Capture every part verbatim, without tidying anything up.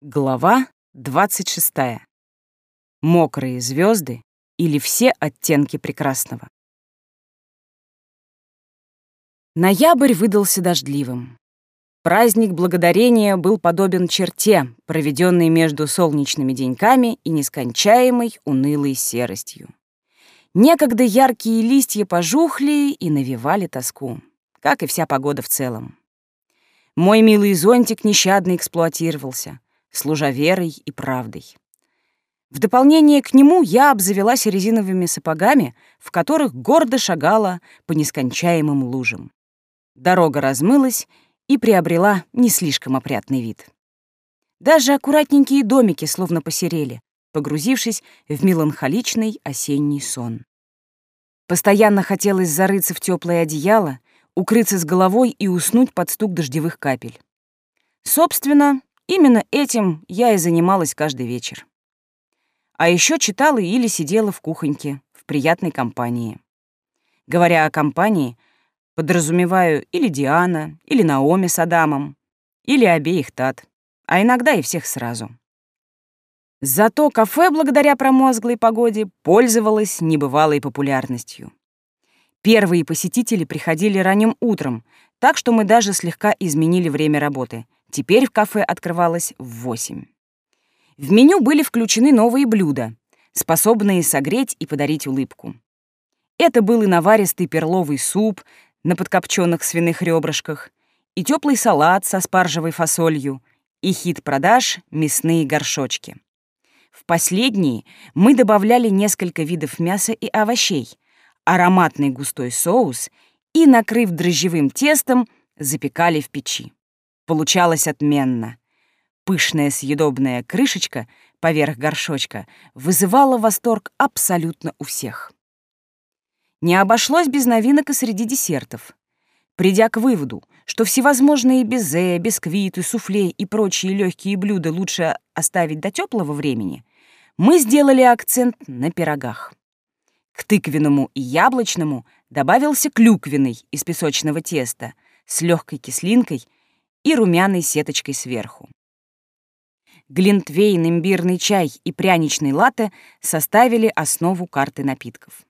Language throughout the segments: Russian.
Глава двадцать шестая. Мокрые звезды или все оттенки прекрасного. Ноябрь выдался дождливым. Праздник Благодарения был подобен черте, проведенной между солнечными деньками и нескончаемой унылой серостью. Некогда яркие листья пожухли и навевали тоску, как и вся погода в целом. Мой милый зонтик нещадно эксплуатировался, служа верой и правдой. В дополнение к нему я обзавелась резиновыми сапогами, в которых гордо шагала по нескончаемым лужам. Дорога размылась и приобрела не слишком опрятный вид. Даже аккуратненькие домики словно посерели, погрузившись в меланхоличный осенний сон. Постоянно хотелось зарыться в теплое одеяло, укрыться с головой и уснуть под стук дождевых капель. Собственно, именно этим я и занималась каждый вечер. А еще читала или сидела в кухоньке, в приятной компании. Говоря о компании, подразумеваю или Диана, или Наоми с Адамом, или обеих Тат, а иногда и всех сразу. Зато кафе, благодаря промозглой погоде, пользовалось небывалой популярностью. Первые посетители приходили ранним утром, так что мы даже слегка изменили время работы. Теперь в кафе открывалось в восемь. В меню были включены новые блюда, способные согреть и подарить улыбку. Это был и наваристый перловый суп на подкопченных свиных ребрышках, и теплый салат со спаржевой фасолью, и хит продаж мясные горшочки. В последние мы добавляли несколько видов мяса и овощей, ароматный густой соус и, накрыв дрожжевым тестом, запекали в печи. Получалось отменно. Пышная съедобная крышечка поверх горшочка вызывала восторг абсолютно у всех. Не обошлось без новинок и среди десертов. Придя к выводу, что всевозможные безе, бисквиты, суфле и прочие легкие блюда лучше оставить до теплого времени, мы сделали акцент на пирогах. К тыквенному и яблочному добавился клюквенный из песочного теста с легкой кислинкой и румяной сеточкой сверху. Глинтвейн, имбирный чай и пряничный латте составили основу карты напитков.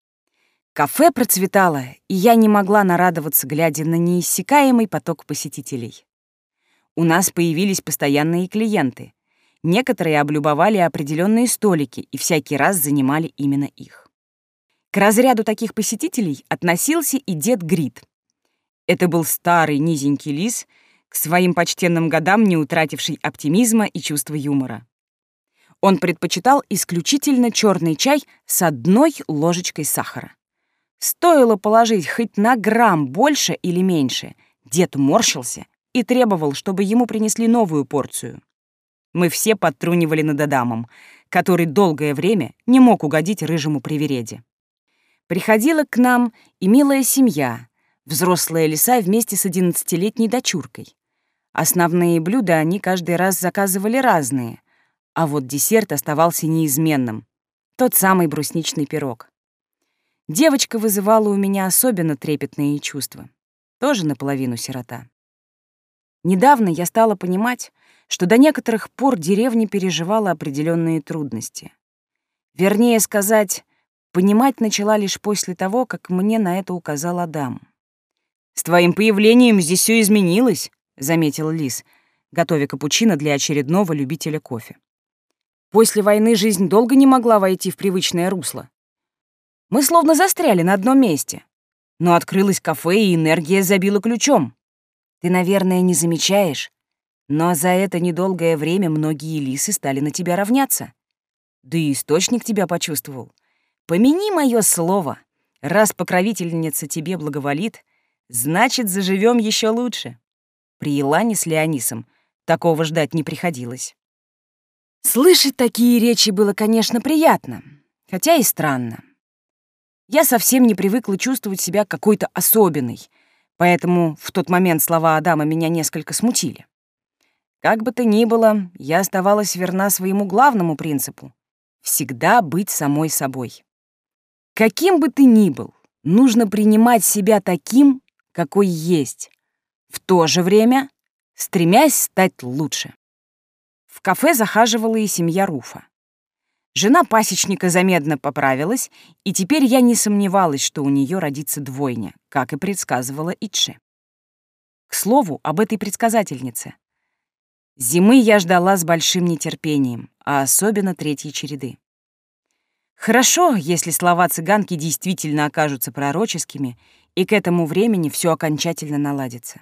Кафе процветало, и я не могла нарадоваться, глядя на неиссякаемый поток посетителей. У нас появились постоянные клиенты. Некоторые облюбовали определенные столики и всякий раз занимали именно их. К разряду таких посетителей относился и дед Грит. Это был старый низенький лис, к своим почтенным годам не утративший оптимизма и чувства юмора. Он предпочитал исключительно черный чай с одной ложечкой сахара. Стоило положить хоть на грамм больше или меньше, дед морщился и требовал, чтобы ему принесли новую порцию. Мы все подтрунивали над Адамом, который долгое время не мог угодить рыжему привереде. Приходила к нам и милая семья, взрослая лиса вместе с одиннадцатилетней дочуркой. Основные блюда они каждый раз заказывали разные, а вот десерт оставался неизменным — тот самый брусничный пирог. Девочка вызывала у меня особенно трепетные чувства, тоже наполовину сирота. Недавно я стала понимать, что до некоторых пор деревня переживала определенные трудности. Вернее сказать, понимать начала лишь после того, как мне на это указал Адам. «С твоим появлением здесь все изменилось», — заметил Лис, готовя капучино для очередного любителя кофе. «После войны жизнь долго не могла войти в привычное русло. Мы словно застряли на одном месте. Но открылось кафе, и энергия забила ключом. Ты, наверное, не замечаешь, но за это недолгое время многие лисы стали на тебя равняться. Да и источник тебя почувствовал. Помяни мое слово, раз покровительница тебе благоволит, значит, заживем еще лучше». При Илане с Леонисом такого ждать не приходилось. Слышать такие речи было, конечно, приятно, хотя и странно. Я совсем не привыкла чувствовать себя какой-то особенной, поэтому в тот момент слова Адама меня несколько смутили. Как бы то ни было, я оставалась верна своему главному принципу — всегда быть самой собой. Каким бы ты ни был, нужно принимать себя таким, какой есть, в то же время стремясь стать лучше. В В кафе захаживала и семья Руфа. Жена пасечника заметно поправилась, и теперь я не сомневалась, что у нее родится двойня, как и предсказывала Итше. К слову, об этой предсказательнице. Зимы я ждала с большим нетерпением, а особенно третьей череды. Хорошо, если слова цыганки действительно окажутся пророческими, и к этому времени все окончательно наладится.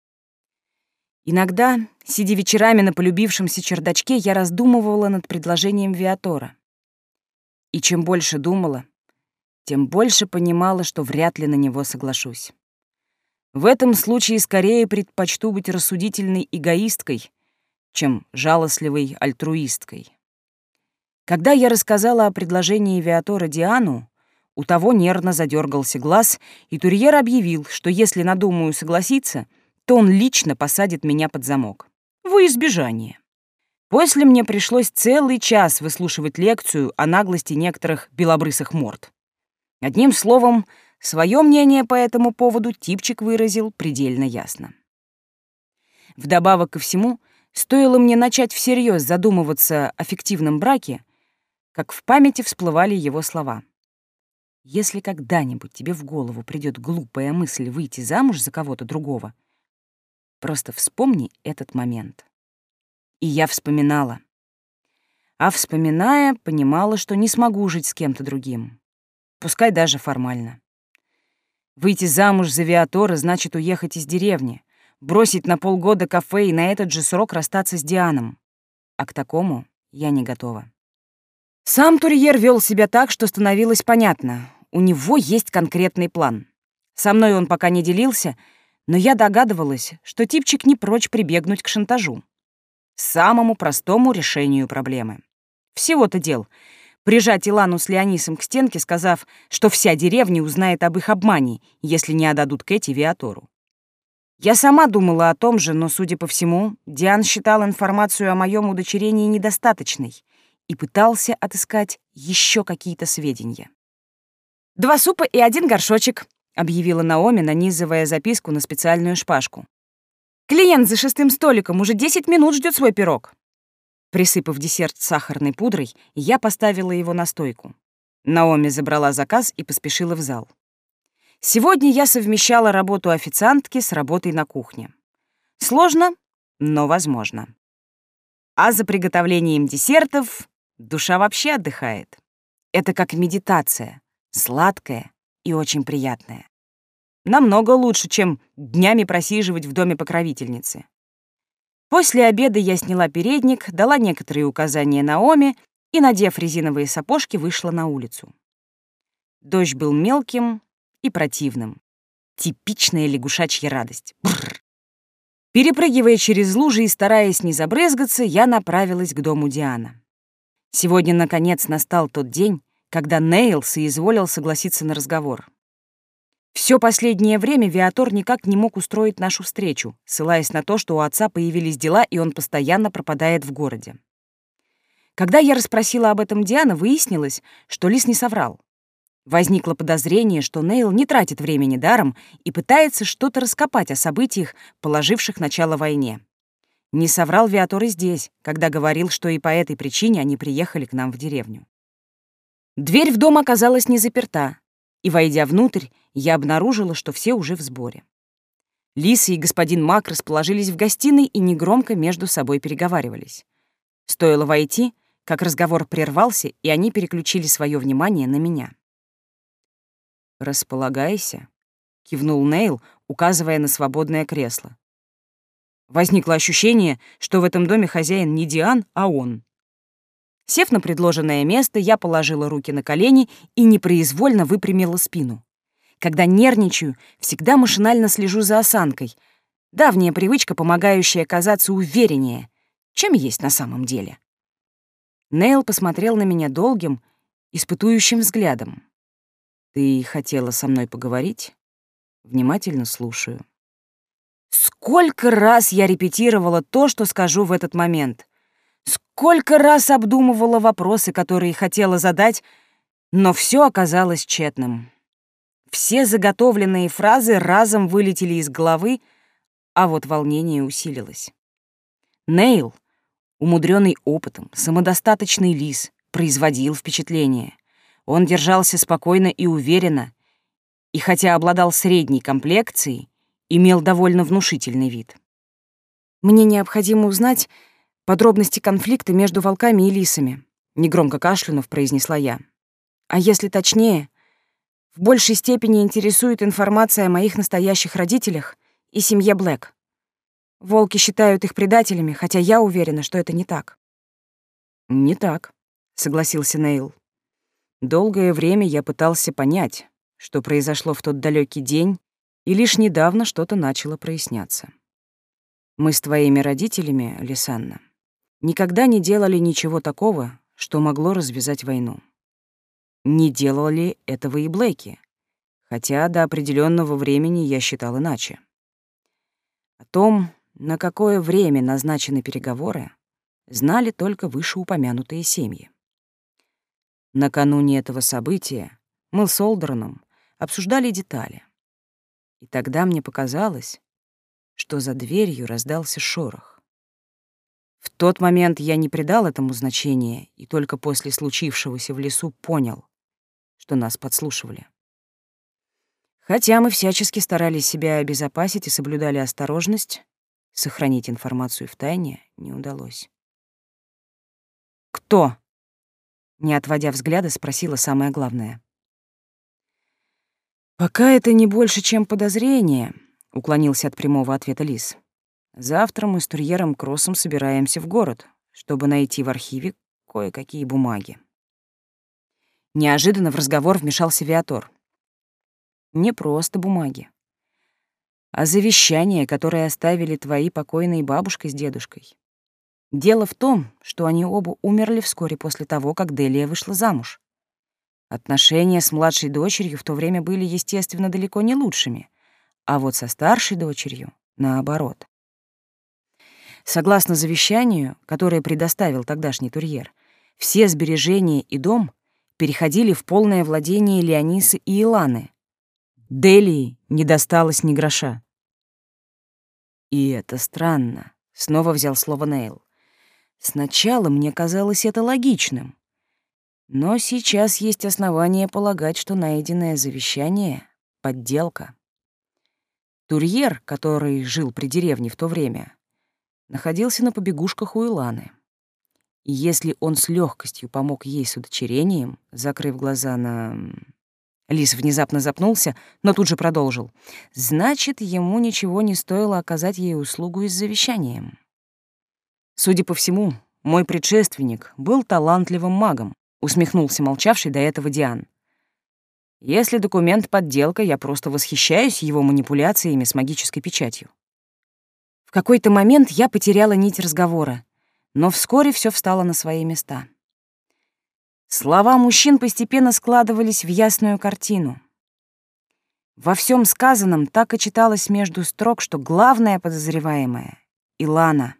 Иногда, сидя вечерами на полюбившемся чердачке, я раздумывала над предложением Виатора. И чем больше думала, тем больше понимала, что вряд ли на него соглашусь. В этом случае скорее предпочту быть рассудительной эгоисткой, чем жалостливой альтруисткой. Когда я рассказала о предложении Виатора Диану, у того нервно задергался глаз, и Турьер объявил, что если надумаю согласиться, то он лично посадит меня под замок. Во избежание. После мне пришлось целый час выслушивать лекцию о наглости некоторых белобрысых морд. Одним словом, свое мнение по этому поводу типчик выразил предельно ясно. Вдобавок ко всему, стоило мне начать всерьез задумываться о фиктивном браке, как в памяти всплывали его слова. «Если когда-нибудь тебе в голову придет глупая мысль выйти замуж за кого-то другого, просто вспомни этот момент». И я вспоминала. А вспоминая, понимала, что не смогу жить с кем-то другим. Пускай даже формально. Выйти замуж за Виатора значит уехать из деревни, бросить на полгода кафе и на этот же срок расстаться с Дианом. А к такому я не готова. Сам Турьер вел себя так, что становилось понятно. У него есть конкретный план. Со мной он пока не делился, но я догадывалась, что типчик не прочь прибегнуть к шантажу. Самому простому решению проблемы. Всего-то дел. Прижать Илану с Леонисом к стенке, сказав, что вся деревня узнает об их обмане, если не отдадут Кэти Виатору. Я сама думала о том же, но, судя по всему, Диан считал информацию о моем удочерении недостаточной и пытался отыскать еще какие-то сведения. «Два супа и один горшочек», — объявила Наоми, нанизывая записку на специальную шпажку. «Клиент за шестым столиком уже десять минут ждет свой пирог». Присыпав десерт сахарной пудрой, я поставила его на стойку. Наоми забрала заказ и поспешила в зал. Сегодня я совмещала работу официантки с работой на кухне. Сложно, но возможно. А за приготовлением десертов душа вообще отдыхает. Это как медитация, сладкая и очень приятная. Намного лучше, чем днями просиживать в доме покровительницы. После обеда я сняла передник, дала некоторые указания Наоми и, надев резиновые сапожки, вышла на улицу. Дождь был мелким и противным. Типичная лягушачья радость. Бррр. Перепрыгивая через лужи и стараясь не забрызгаться, я направилась к дому Диана. Сегодня, наконец, настал тот день, когда Нейл соизволил согласиться на разговор. Все последнее время Виатор никак не мог устроить нашу встречу, ссылаясь на то, что у отца появились дела, и он постоянно пропадает в городе. Когда я расспросила об этом Диана, выяснилось, что Лис не соврал. Возникло подозрение, что Нейл не тратит времени даром и пытается что-то раскопать о событиях, положивших начало войне. Не соврал Виатор и здесь, когда говорил, что и по этой причине они приехали к нам в деревню. Дверь в дом оказалась не заперта, и, войдя внутрь, я обнаружила, что все уже в сборе. Лиса и господин Мак расположились в гостиной и негромко между собой переговаривались. Стоило войти, как разговор прервался, и они переключили свое внимание на меня. «Располагайся», — кивнул Нейл, указывая на свободное кресло. Возникло ощущение, что в этом доме хозяин не Диан, а он. Сев на предложенное место, я положила руки на колени и непроизвольно выпрямила спину. Когда нервничаю, всегда машинально слежу за осанкой. Давняя привычка, помогающая казаться увереннее, чем есть на самом деле. Нейл посмотрел на меня долгим, испытующим взглядом. «Ты хотела со мной поговорить? Внимательно слушаю». Сколько раз я репетировала то, что скажу в этот момент. Сколько раз обдумывала вопросы, которые хотела задать, но все оказалось тщетным. Все заготовленные фразы разом вылетели из головы, а вот волнение усилилось. Нейл Умудренный опытом, самодостаточный лис производил впечатление. Он держался спокойно и уверенно, и хотя обладал средней комплекцией, имел довольно внушительный вид. «Мне необходимо узнать подробности конфликта между волками и лисами», — негромко кашлянув, произнесла я. «А если точнее, в большей степени интересует информация о моих настоящих родителях и семье Блэк. Волки считают их предателями, хотя я уверена, что это не так». «Не так», — согласился Нейл. «Долгое время я пытался понять, что произошло в тот далекий день, и лишь недавно что-то начало проясняться. Мы с твоими родителями, Лисанна, никогда не делали ничего такого, что могло развязать войну. Не делали этого и Блэки, хотя до определенного времени я считал иначе. О том, на какое время назначены переговоры, знали только вышеупомянутые семьи. Накануне этого события мы с Олдерном обсуждали детали. И тогда мне показалось, что за дверью раздался шорох. В тот момент я не придал этому значения и только после случившегося в лесу понял, что нас подслушивали. Хотя мы всячески старались себя обезопасить и соблюдали осторожность, сохранить информацию в тайне не удалось. «Кто?» — не отводя взгляда, спросила самое главное. «Пока это не больше, чем подозрение», — уклонился от прямого ответа Лис. «Завтра мы с Турьером Кроссом собираемся в город, чтобы найти в архиве кое-какие бумаги». Неожиданно в разговор вмешался Виатор. «Не просто бумаги, а завещание, которое оставили твои покойные бабушка с дедушкой. Дело в том, что они оба умерли вскоре после того, как Делия вышла замуж. Отношения с младшей дочерью в то время были, естественно, далеко не лучшими, а вот со старшей дочерью — наоборот. Согласно завещанию, которое предоставил тогдашний Турьер, все сбережения и дом переходили в полное владение Леонисы и Иланы. Делии не досталось ни гроша. «И это странно», — снова взял слово Нейл. «Сначала мне казалось это логичным. Но сейчас есть основания полагать, что найденное завещание — подделка. Турьер, который жил при деревне в то время, находился на побегушках у Иланы. И если он с легкостью помог ей с удочерением, закрыв глаза на...» Лис внезапно запнулся, но тут же продолжил. «Значит, ему ничего не стоило оказать ей услугу и с завещанием. Судя по всему, мой предшественник был талантливым магом», — усмехнулся молчавший до этого Диан. «Если документ — подделка, я просто восхищаюсь его манипуляциями с магической печатью». В какой-то момент я потеряла нить разговора, но вскоре все встало на свои места. Слова мужчин постепенно складывались в ясную картину. Во всем сказанном так и читалось между строк, что главная подозреваемая — Илана.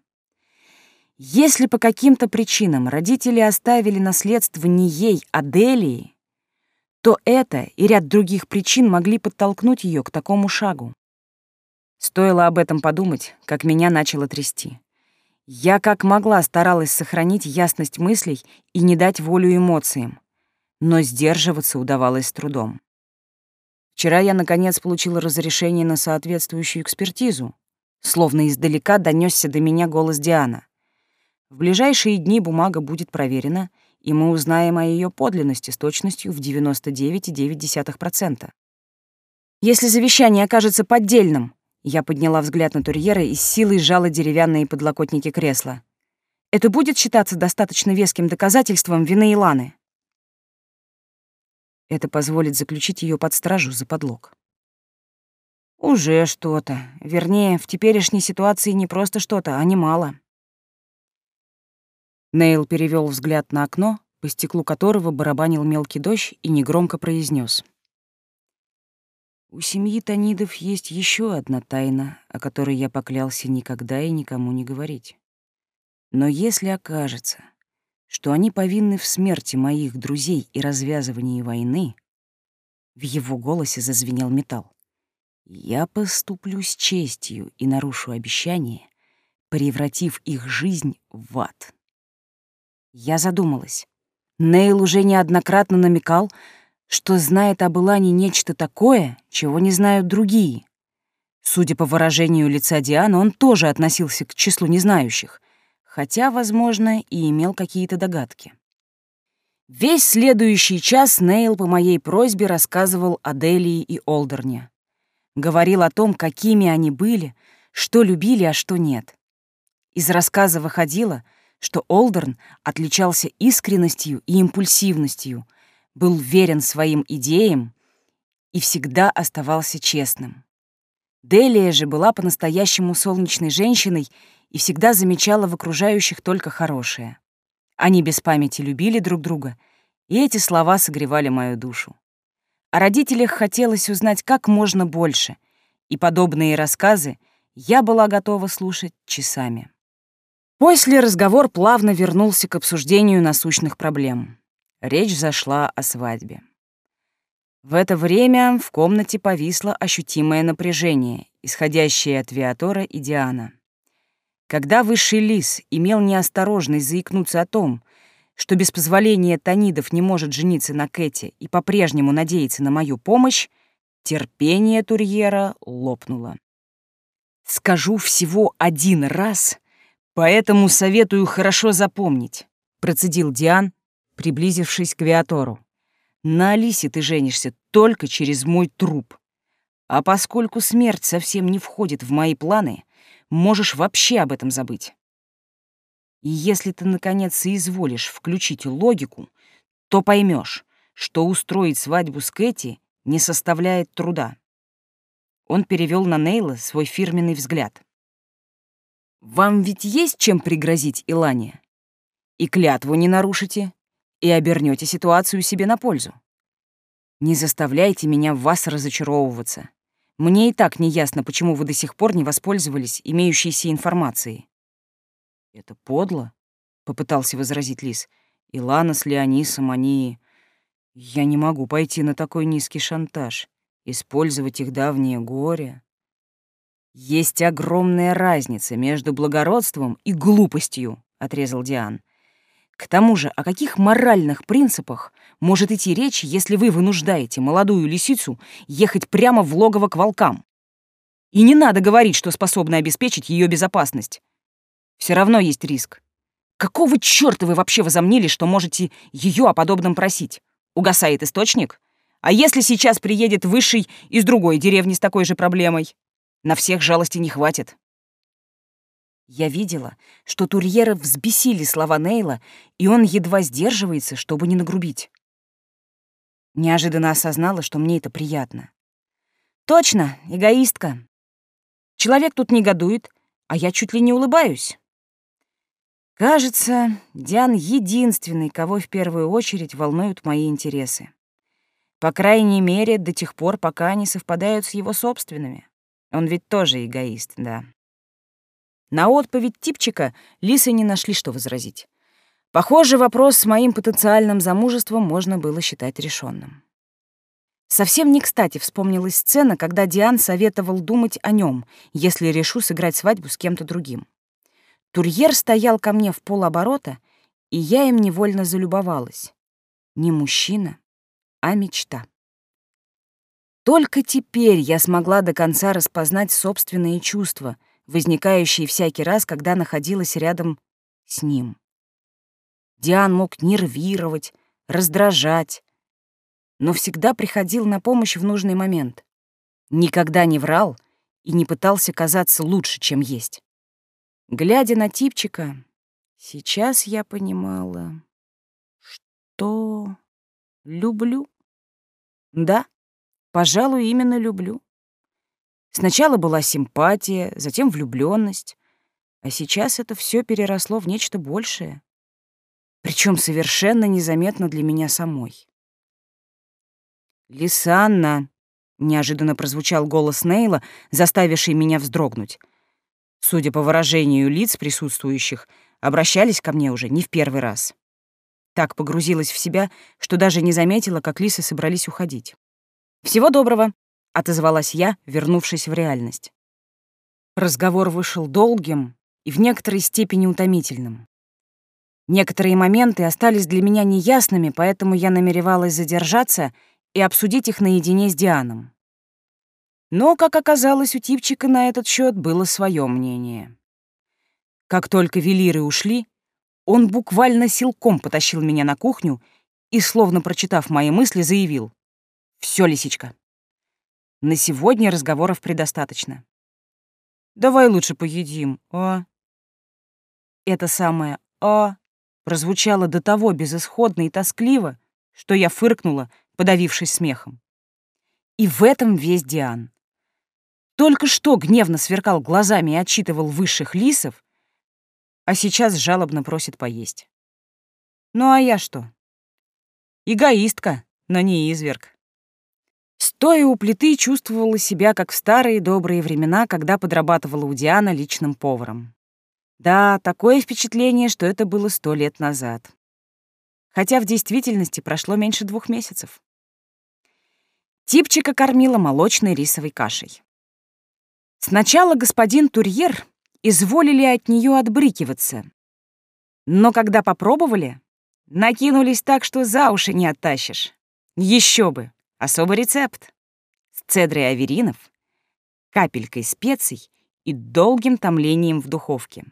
Если по каким-то причинам родители оставили наследство не ей, а Делии, то это и ряд других причин могли подтолкнуть ее к такому шагу. Стоило об этом подумать, как меня начало трясти. Я как могла старалась сохранить ясность мыслей и не дать волю эмоциям, но сдерживаться удавалось с трудом. Вчера я, наконец, получила разрешение на соответствующую экспертизу. Словно издалека донесся до меня голос Диана. В ближайшие дни бумага будет проверена, и мы узнаем о ее подлинности с точностью в девяносто девять целых девять десятых процента. Если завещание окажется поддельным, я подняла взгляд на Турьера и с силой сжала деревянные подлокотники кресла. Это будет считаться достаточно веским доказательством вины Иланы? Это позволит заключить ее под стражу за подлог. Уже что-то. Вернее, в теперешней ситуации не просто что-то, а немало. Нейл перевел взгляд на окно, по стеклу которого барабанил мелкий дождь, и негромко произнес: «У семьи Танидов есть еще одна тайна, о которой я поклялся никогда и никому не говорить. Но если окажется, что они повинны в смерти моих друзей и развязывании войны...» В его голосе зазвенел металл. «Я поступлю с честью и нарушу обещание превратив их жизнь в ад. Я задумалась. Нейл уже неоднократно намекал, что знает об Илане нечто такое, чего не знают другие. Судя по выражению лица Дианы, он тоже относился к числу незнающих, хотя, возможно, и имел какие-то догадки. Весь следующий час Нейл по моей просьбе рассказывал о Делии и Олдерне. Говорил о том, какими они были, что любили, а что нет. Из рассказа выходило, что Олдерн отличался искренностью и импульсивностью, был верен своим идеям и всегда оставался честным. Делия же была по-настоящему солнечной женщиной и всегда замечала в окружающих только хорошее. Они без памяти любили друг друга, и эти слова согревали мою душу. О родителях хотелось узнать как можно больше, и подобные рассказы я была готова слушать часами. После разговор плавно вернулся к обсуждению насущных проблем. Речь зашла о свадьбе. В это время в комнате повисло ощутимое напряжение, исходящее от Виатора и Диана. Когда высший лис имел неосторожность заикнуться о том, что без позволения Танидов не может жениться на Кэти и по-прежнему надеяться на мою помощь, терпение Турьера лопнуло. «Скажу всего один раз, поэтому советую хорошо запомнить», — процедил Диан, приблизившись к Виатору. «На Алисе ты женишься только через мой труп. А поскольку смерть совсем не входит в мои планы, можешь вообще об этом забыть. И если ты, наконец, соизволишь включить логику, то поймешь, что устроить свадьбу с Кэти не составляет труда». Он перевел на Нейла свой фирменный взгляд. «Вам ведь есть чем пригрозить Илане? И клятву не нарушите, и обернете ситуацию себе на пользу. Не заставляйте меня в вас разочаровываться. Мне и так неясно, почему вы до сих пор не воспользовались имеющейся информацией». «Это подло», — попытался возразить Лис. «Илана с Леонисом, они... Я не могу пойти на такой низкий шантаж, использовать их давнее горе. Есть огромная разница между благородством и глупостью», — отрезал Диан. «К тому же, о каких моральных принципах может идти речь, если вы вынуждаете молодую лисицу ехать прямо в логово к волкам? И не надо говорить, что способны обеспечить ее безопасность. Все равно есть риск. Какого чёрта вы вообще возомнили, что можете ее о подобном просить? Угасает источник? А если сейчас приедет высший из другой деревни с такой же проблемой? На всех жалости не хватит». Я видела, что Турьера взбесили слова Нейла, и он едва сдерживается, чтобы не нагрубить. Неожиданно осознала, что мне это приятно. Точно, эгоистка. Человек тут негодует, а я чуть ли не улыбаюсь. Кажется, Диан единственный, кого в первую очередь волнуют мои интересы. По крайней мере, до тех пор, пока они совпадают с его собственными. Он ведь тоже эгоист, да. На отповедь типчика лисы не нашли, что возразить. Похоже, вопрос с моим потенциальным замужеством можно было считать решенным. Совсем не кстати вспомнилась сцена, когда Диан советовал думать о нем, если решу сыграть свадьбу с кем-то другим. Турьер стоял ко мне в полоборота, и я им невольно залюбовалась. Не мужчина, а мечта. Только теперь я смогла до конца распознать собственные чувства, возникающие всякий раз, когда находилась рядом с ним. Диан мог нервировать, раздражать, но всегда приходил на помощь в нужный момент. Никогда не врал и не пытался казаться лучше, чем есть. Глядя на типчика, сейчас я понимала, что люблю. Да, пожалуй, именно люблю. Сначала была симпатия, затем влюблённость, а сейчас это всё переросло в нечто большее, причём совершенно незаметно для меня самой. «Лисанна!» — неожиданно прозвучал голос Нейла, заставивший меня вздрогнуть. Судя по выражению лиц присутствующих, обращались ко мне уже не в первый раз. Так погрузилась в себя, что даже не заметила, как лисы собрались уходить. «Всего доброго!» — отозвалась я, вернувшись в реальность. Разговор вышел долгим, и в некоторой степени утомительным. Некоторые моменты остались для меня неясными, поэтому я намеревалась задержаться и обсудить их наедине с Дианом. Но, как оказалось, у типчика на этот счет было свое мнение. Как только велиры ушли, он буквально силком потащил меня на кухню и, словно прочитав мои мысли, заявил: «Всё, лисичка, на сегодня разговоров предостаточно. Давай лучше поедим, а?» Это самое «а» прозвучало до того безысходно и тоскливо, что я фыркнула, подавившись смехом. И в этом весь Диан. Только что гневно сверкал глазами и отчитывал высших лисов, а сейчас жалобно просит поесть. Ну а я что? Эгоистка, но не изверг. Стоя у плиты, чувствовала себя, как в старые добрые времена, когда подрабатывала у Диана личным поваром. Да, такое впечатление, что это было сто лет назад. Хотя в действительности прошло меньше двух месяцев. Типчика кормила молочной рисовой кашей. Сначала господин Турьер изволили от нее отбрыкиваться, но когда попробовали, накинулись так, что за уши не оттащишь. Еще бы, особый рецепт. С цедрой аверинов, капелькой специй и долгим томлением в духовке.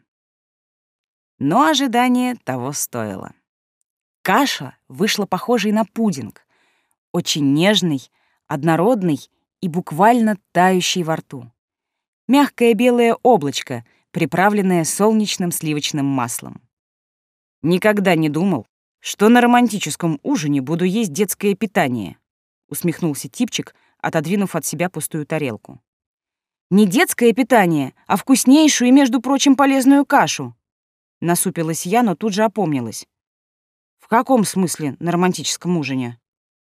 Но ожидание того стоило. Каша вышла похожей на пудинг, очень нежный, однородный и буквально тающий во рту. Мягкое белое облачко, приправленное солнечным сливочным маслом. «Никогда не думал, что на романтическом ужине буду есть детское питание», усмехнулся типчик, отодвинув от себя пустую тарелку. «Не детское питание, а вкуснейшую и, между прочим, полезную кашу», насупилась я, но тут же опомнилась. «В каком смысле на романтическом ужине?»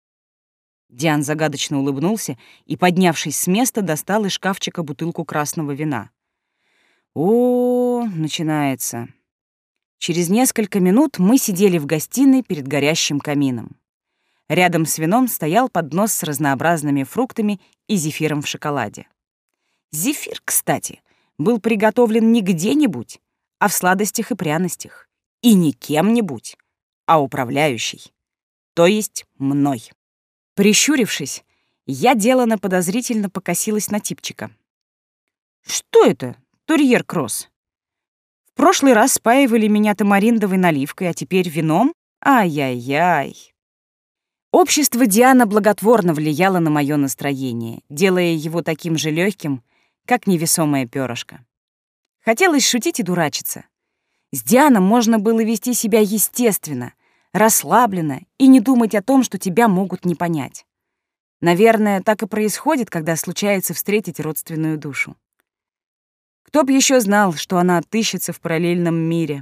Диан загадочно улыбнулся и, поднявшись с места, достал из шкафчика бутылку красного вина. О, начинается. Через несколько минут мы сидели в гостиной перед горящим камином. Рядом с вином стоял поднос с разнообразными фруктами и зефиром в шоколаде. Зефир, кстати, был приготовлен не где-нибудь, а в сладостях и пряностях. И не кем-нибудь, а управляющей, то есть мной. Прищурившись, я делано подозрительно покосилась на типчика. «Что это, Турьер Кросс? В прошлый раз спаивали меня тамариндовой наливкой, а теперь вином? Ай-яй-яй!» Общество Диана благотворно влияло на мое настроение, делая его таким же легким, как невесомое перышко. Хотелось шутить и дурачиться. С Дианом можно было вести себя естественно, расслабленно и не думать о том, что тебя могут не понять. Наверное, так и происходит, когда случается встретить родственную душу. Кто б еще знал, что она отыщется в параллельном мире?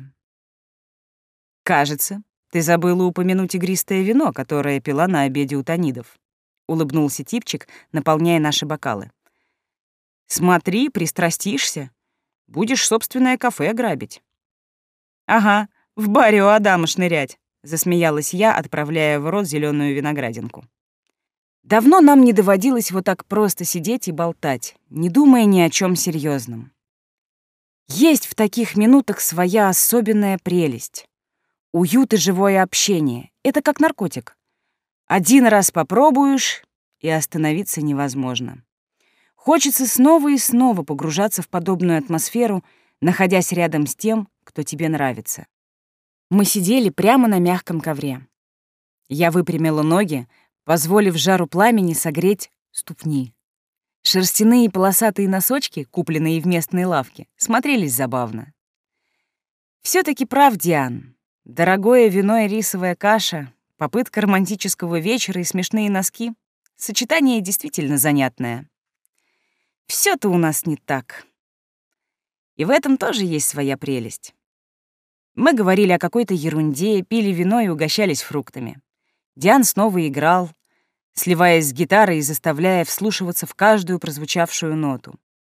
«Кажется, ты забыла упомянуть игристое вино, которое пила на обеде у Танидов», — улыбнулся типчик, наполняя наши бокалы. «Смотри, пристрастишься, будешь собственное кафе грабить». «Ага, в баре у Адама шнырять», — засмеялась я, отправляя в рот зеленую виноградинку. Давно нам не доводилось вот так просто сидеть и болтать, не думая ни о чем серьезном. Есть в таких минутах своя особенная прелесть. Уют и живое общение — это как наркотик. Один раз попробуешь, и остановиться невозможно. Хочется снова и снова погружаться в подобную атмосферу, находясь рядом с тем, кто тебе нравится. Мы сидели прямо на мягком ковре. Я выпрямила ноги, позволив жару пламени согреть ступни. Шерстяные полосатые носочки, купленные в местной лавке, смотрелись забавно. Все-таки прав Диан. Дорогое вино и рисовая каша, попытка романтического вечера и смешные носки — сочетание действительно занятное. Все-то у нас не так. И в этом тоже есть своя прелесть. Мы говорили о какой-то ерунде, пили вино и угощались фруктами. Диан снова играл, сливаясь с гитарой и заставляя вслушиваться в каждую прозвучавшую ноту.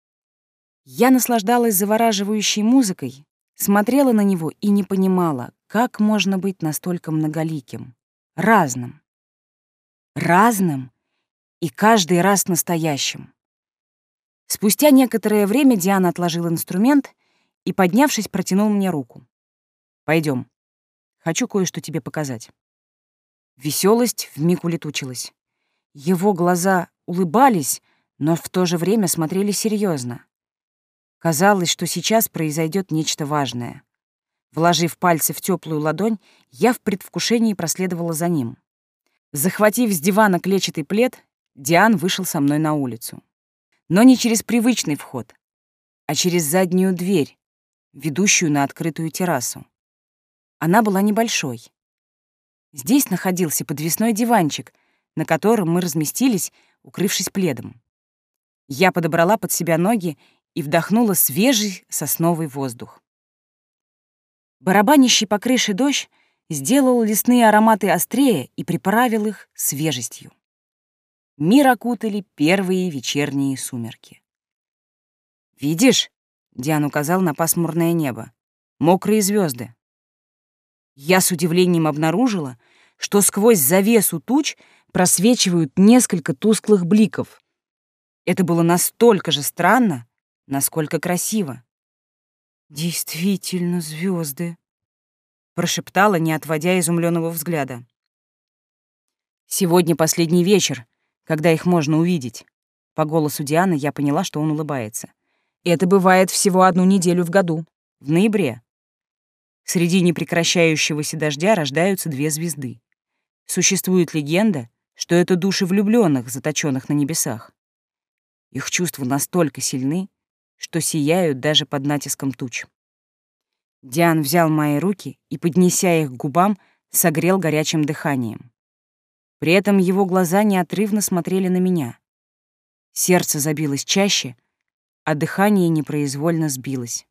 Я наслаждалась завораживающей музыкой, смотрела на него и не понимала, как можно быть настолько многоликим, разным. Разным и каждый раз настоящим. Спустя некоторое время Диан отложил инструмент и, поднявшись, протянул мне руку. Пойдем. Хочу кое-что тебе показать. Веселость вмиг улетучилась. Его глаза улыбались, но в то же время смотрели серьезно. Казалось, что сейчас произойдет нечто важное. Вложив пальцы в теплую ладонь, я в предвкушении проследовала за ним. Захватив с дивана клетчатый плед, Диан вышел со мной на улицу. Но не через привычный вход, а через заднюю дверь, ведущую на открытую террасу. Она была небольшой. Здесь находился подвесной диванчик, на котором мы разместились, укрывшись пледом. Я подобрала под себя ноги и вдохнула свежий сосновый воздух. Барабанящий по крыше дождь сделал лесные ароматы острее и приправил их свежестью. Мир окутали первые вечерние сумерки. «Видишь?» — Диан указал на пасмурное небо. «Мокрые звезды. Я с удивлением обнаружила, что сквозь завесу туч просвечивают несколько тусклых бликов. Это было настолько же странно, насколько красиво. «Действительно звезды, прошептала, не отводя изумленного взгляда. «Сегодня последний вечер, когда их можно увидеть». По голосу Дианы я поняла, что он улыбается. «Это бывает всего одну неделю в году, в ноябре. Среди непрекращающегося дождя рождаются две звезды. Существует легенда, что это души влюбленных, заточенных на небесах. Их чувства настолько сильны, что сияют даже под натиском туч». Диан взял мои руки и, поднеся их к губам, согрел горячим дыханием. При этом его глаза неотрывно смотрели на меня. Сердце забилось чаще, а дыхание непроизвольно сбилось.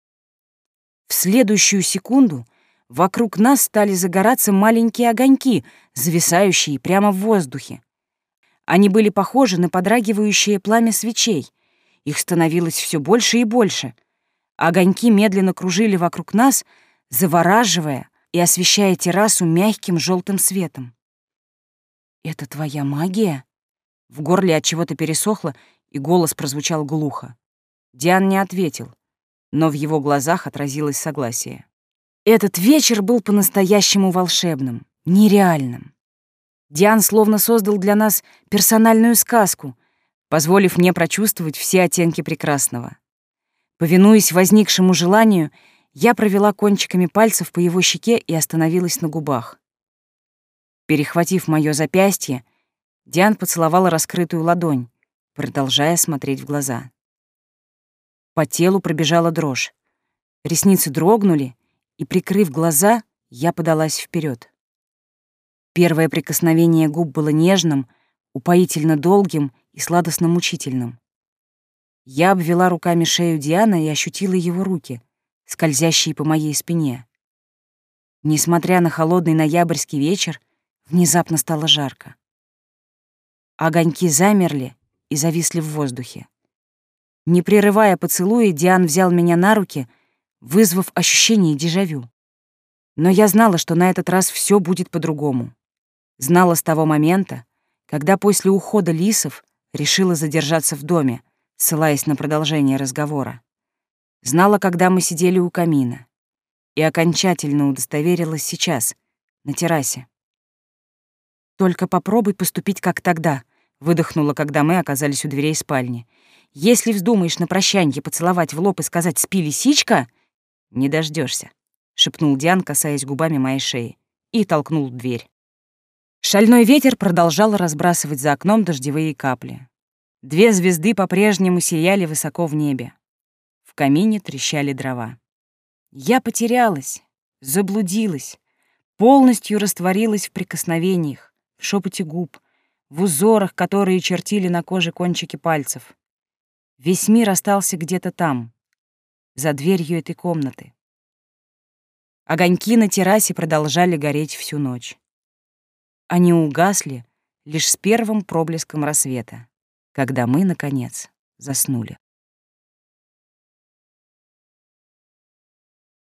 В следующую секунду вокруг нас стали загораться маленькие огоньки, зависающие прямо в воздухе. Они были похожи на подрагивающее пламя свечей. Их становилось все больше и больше. Огоньки медленно кружили вокруг нас, завораживая и освещая террасу мягким желтым светом. «Это твоя магия?» В горле от чего-то пересохло, и голос прозвучал глухо. Диан не ответил, но в его глазах отразилось согласие. Этот вечер был по-настоящему волшебным, нереальным. Диан словно создал для нас персональную сказку, позволив мне прочувствовать все оттенки прекрасного. Повинуясь возникшему желанию, я провела кончиками пальцев по его щеке и остановилась на губах. Перехватив моё запястье, Диан поцеловала раскрытую ладонь, продолжая смотреть в глаза. По телу пробежала дрожь. Ресницы дрогнули, и, прикрыв глаза, я подалась вперед. Первое прикосновение губ было нежным, упоительно долгим и сладостно-мучительным. Я обвела руками шею Диана и ощутила его руки, скользящие по моей спине. Несмотря на холодный ноябрьский вечер, внезапно стало жарко. Огоньки замерли и зависли в воздухе. Не прерывая поцелуя, Диан взял меня на руки, вызвав ощущение дежавю. Но я знала, что на этот раз все будет по-другому. Знала с того момента, когда после ухода лисов решила задержаться в доме, ссылаясь на продолжение разговора. Знала, когда мы сидели у камина. И окончательно удостоверилась сейчас, на террасе. «Только попробуй поступить, как тогда», — выдохнула, когда мы оказались у дверей спальни. «Если вздумаешь на прощанье поцеловать в лоб и сказать «спи, лисичка», не дождешься, шепнул Диан, касаясь губами моей шеи, и толкнул дверь. Шальной ветер продолжал разбрасывать за окном дождевые капли. Две звезды по-прежнему сияли высоко в небе. В камине трещали дрова. Я потерялась, заблудилась, полностью растворилась в прикосновениях, в шепоте губ, в узорах, которые чертили на коже кончики пальцев. Весь мир остался где-то там, за дверью этой комнаты. Огоньки на террасе продолжали гореть всю ночь. Они угасли лишь с первым проблеском рассвета, когда мы, наконец, заснули.